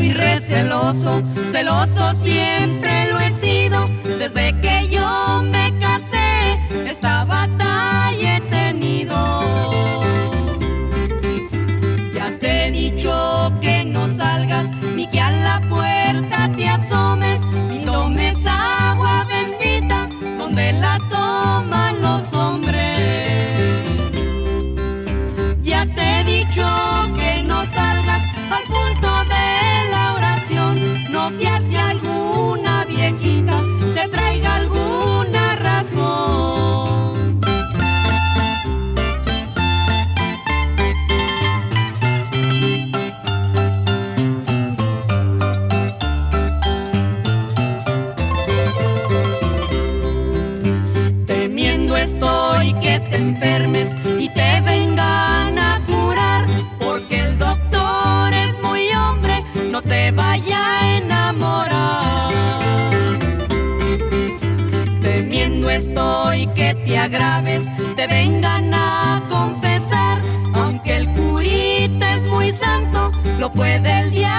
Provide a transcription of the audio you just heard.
y receloso, celoso siempre lo he sido. Desde que yo me casé, esta batalla he tenido. Ya te he dicho que no salgas, ni que a la puerta te asomes, ni tomes agua bendita donde la toman los hombres. Ya te he dicho que no salgas al punto de la oración, no sea que alguna viejita te traiga alguna razón. Temiendo estoy que te enfermes y te vengan a curar, porque el doctor es muy hombre, no te vaya a enamorar. Temiendo estoy que te agraves, te vengan a confesar, aunque el curita es muy santo, lo puede el diablo